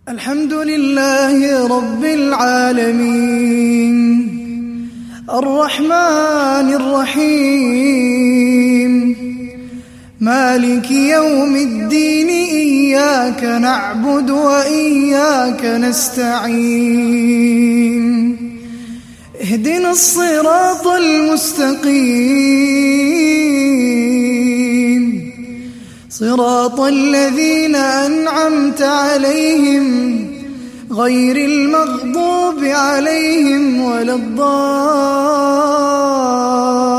الحمد لله رب العالمين الرحمن الرحيم مالك يوم الدين إياك نعبد وإياك نستعين اهدنا الصراط المستقيم صراط الذين أنعمت عليهم غير المغضوب عليهم ولا الضالين.